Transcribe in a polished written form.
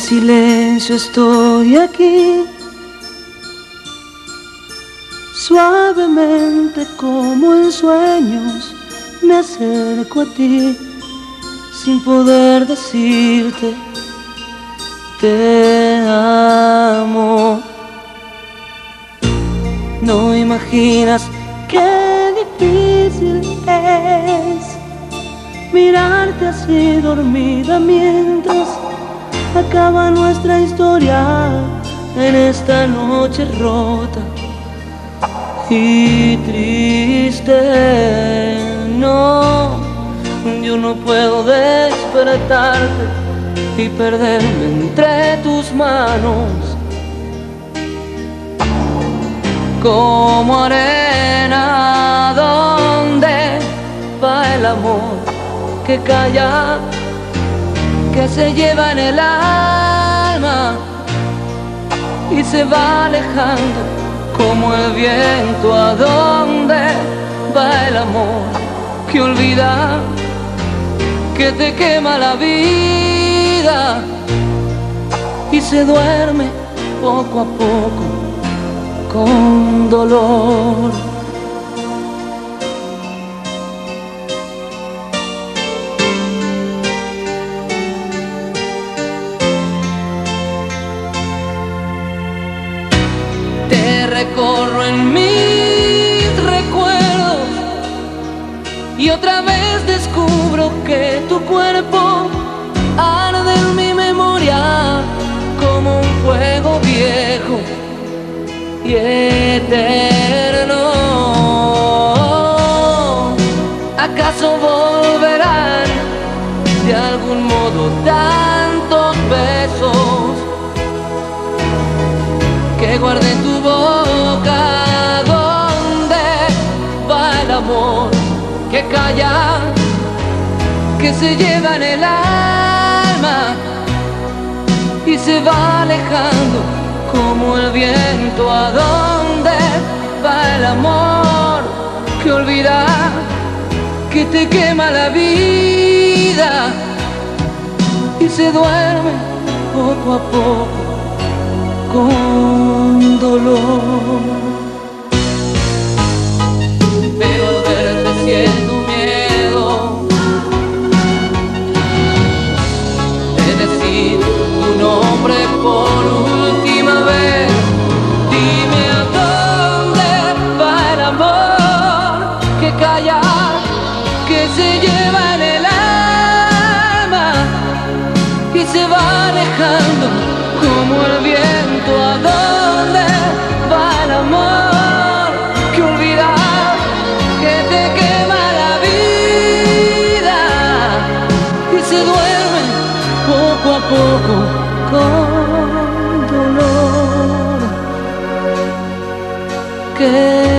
silencio estoy aquí, suavemente como en sueños me acerco a ti, sin poder decirte te amo. No imaginas qué difícil es mirarte así dormida mientras acaba nuestra historia en esta noche rota y triste. No, yo no puedo despertarte y perderme entre tus manos como arena. ¿Dónde va el amor que calla, que se lleva en el alma y se va alejando como el viento? ¿A dónde va el amor que olvida, que te quema la vida y se duerme poco a poco con dolor? Te recorro en mis recuerdos y otra vez descubro que tu cuerpo arde en mi memoria como un fuego viejo y eterno. ¿Acaso volverán de algún modo tantos besos que guardé en tu boca? ¿Dónde va el amor que calla, que se lleva en el alma y se va alejando como el viento? ¿A dónde va el amor que olvida, que te quema la vida y se duerme poco a poco con dolor? Pero al verte siento miedo de decir tu nombre por última vez. Dime a dónde va el amor que calla, que se lleva en el alma y se va alejando como el viento. ¿A dónde va el amor que olvida, que te quema la vida y se duerme poco a poco con dolor? Que